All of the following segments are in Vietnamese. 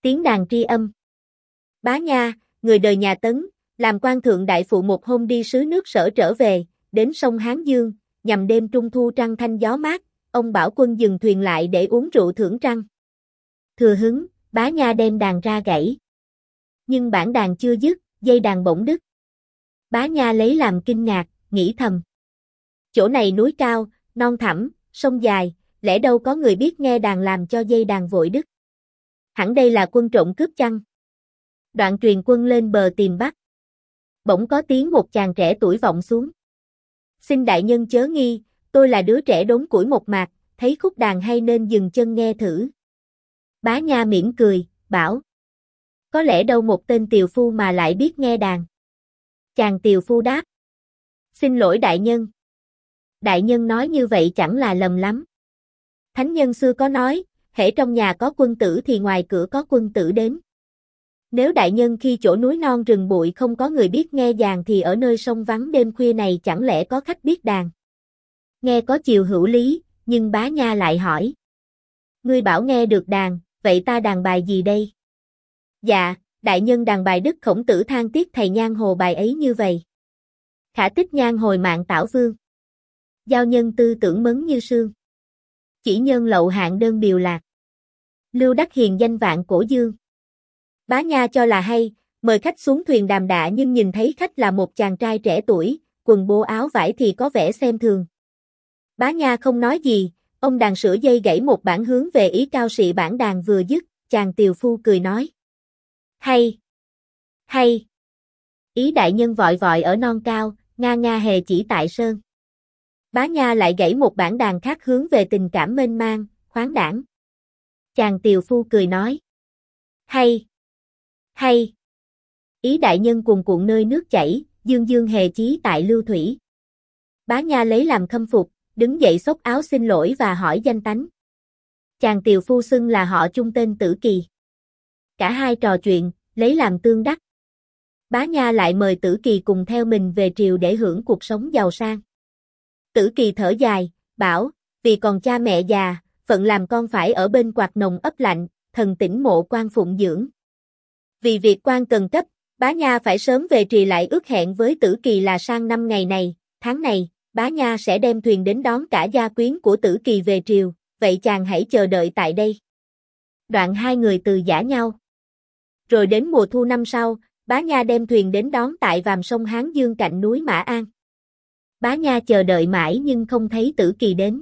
Tiếng đàn tri âm. Bá Nha, người đời nhà Tấn, làm quan thượng đại phụ một hôm đi sứ nước Sở trở về, đến sông Hán Dương, nhằm đêm trung thu trăng thanh gió mát, ông bảo quân dừng thuyền lại để uống rượu thưởng trăng. Thừa hứng, Bá Nha đem đàn ra gãy. Nhưng bản đàn chưa dứt, dây đàn bỗng đứt. Bá Nha lấy làm kinh ngạc, nghĩ thầm. Chỗ này núi cao, non thẳm, sông dài, lẽ đâu có người biết nghe đàn làm cho dây đàn vội đứt. Hẳn đây là quân trộm cướp chăng? Đoạn truyền quân lên bờ tìm bắt. Bỗng có tiếng một chàng trẻ tuổi vọng xuống. Xin đại nhân chớ nghi, tôi là đứa trẻ đốn củi một mạc, thấy khúc đàn hay nên dừng chân nghe thử. Bá Nha mỉm cười, bảo. Có lẽ đâu một tên tiều phu mà lại biết nghe đàn. Chàng tiều phu đáp. Xin lỗi đại nhân. Đại nhân nói như vậy chẳng là lầm lắm. Thánh nhân xưa có nói, hễ trong nhà có quân tử thì ngoài cửa có quân tử đến. Nếu đại nhân khi chỗ núi non rừng bụi không có người biết nghe đàn thì ở nơi sông vắng đêm khuya này chẳng lẽ có khách biết đàn. Nghe có chiều hữu lý, nhưng Bá Nha lại hỏi. Ngươi bảo nghe được đàn, vậy ta đàn bài gì đây? Dạ, đại nhân đàn bài Đức Khổng Tử than tiếc thầy Nhan Hồ bài ấy như vậy. Khả tích Nhan hồi mạng tảo vương. Giao nhân tư tưởng mấn như sương. Chỉ nhân lậu hạng đơn điều lạc. Lưu đắc hiền danh vạn cổ dương. Bá Nha cho là hay, mời khách xuống thuyền đàm đạ nhưng nhìn thấy khách là một chàng trai trẻ tuổi, quần bô áo vải thì có vẻ xem thường. Bá Nha không nói gì, ông đàn sửa dây gãy một bản hướng về ý cao sĩ bản đàn vừa dứt, chàng tiều phu cười nói. Hay! Hay! Ý đại nhân vội vội ở non cao, nga nga hề chỉ tại sơn. Bá Nha lại gãy một bản đàn khác hướng về tình cảm mênh mang, khoáng đãng. Chàng tiều phu cười nói. Hay! Hay! Ý đại nhân cuồn cuộn nơi nước chảy, dương dương hề chí tại lưu thủy. Bá Nha lấy làm khâm phục, đứng dậy xốc áo xin lỗi và hỏi danh tánh. Chàng tiều phu xưng là họ chung tên Tử Kỳ. Cả hai trò chuyện, lấy làm tương đắc. Bá Nha lại mời Tử Kỳ cùng theo mình về triều để hưởng cuộc sống giàu sang. Tử Kỳ thở dài, bảo, vì còn cha mẹ già, phận làm con phải ở bên quạt nồng ấp lạnh, thần tỉnh mộ quan phụng dưỡng. Vì việc quan cần cấp, Bá Nha phải sớm về trì lại ước hẹn với Tử Kỳ là sang năm ngày này, tháng này, Bá Nha sẽ đem thuyền đến đón cả gia quyến của Tử Kỳ về triều, vậy chàng hãy chờ đợi tại đây. Đoạn hai người từ giã nhau. Rồi đến mùa thu năm sau, Bá Nha đem thuyền đến đón tại vàm sông Hán Dương cạnh núi Mã An. Bá Nha chờ đợi mãi nhưng không thấy Tử Kỳ đến.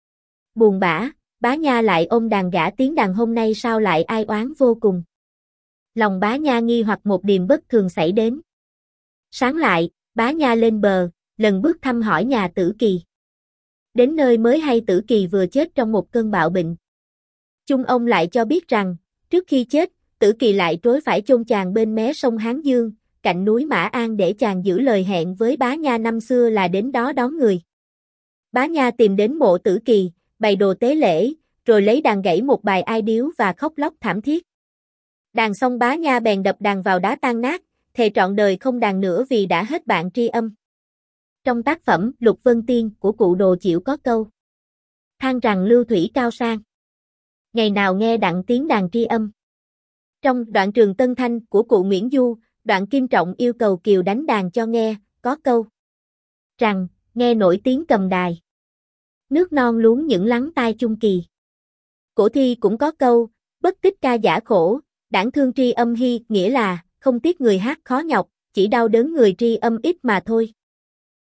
Buồn bã, Bá Nha lại ôm đàn gã tiếng đàn hôm nay sao lại ai oán vô cùng. Lòng Bá Nha nghi hoặc một điềm bất thường xảy đến. Sáng lại, Bá Nha lên bờ, lần bước thăm hỏi nhà Tử Kỳ. Đến nơi mới hay Tử Kỳ vừa chết trong một cơn bạo bệnh. Chung ông lại cho biết rằng, trước khi chết, Tử Kỳ lại trối phải chôn chàng bên mé sông Hán Dương, cạnh núi Mã An để chàng giữ lời hẹn với Bá Nha năm xưa là đến đó đón người. Bá Nha tìm đến mộ Tử Kỳ, bày đồ tế lễ, rồi lấy đàn gãy một bài ai điếu và khóc lóc thảm thiết. Đàn xong Bá Nha bèn đập đàn vào đá tan nát, thề trọn đời không đàn nữa vì đã hết bạn tri âm. Trong tác phẩm Lục Vân Tiên của cụ Đồ Chiểu có câu. Than rằng lưu thủy cao sang. Ngày nào nghe đặng tiếng đàn tri âm. Trong đoạn Trường Tân Thanh của cụ Nguyễn Du, đoạn Kim Trọng yêu cầu Kiều đánh đàn cho nghe, có câu. Rằng, nghe nổi tiếng cầm đài. Nước non luống những lắng tai chung kỳ. Cổ thi cũng có câu, bất tích ca giả khổ, đảng thương tri âm hy, nghĩa là, không tiếc người hát khó nhọc, chỉ đau đớn người tri âm ít mà thôi.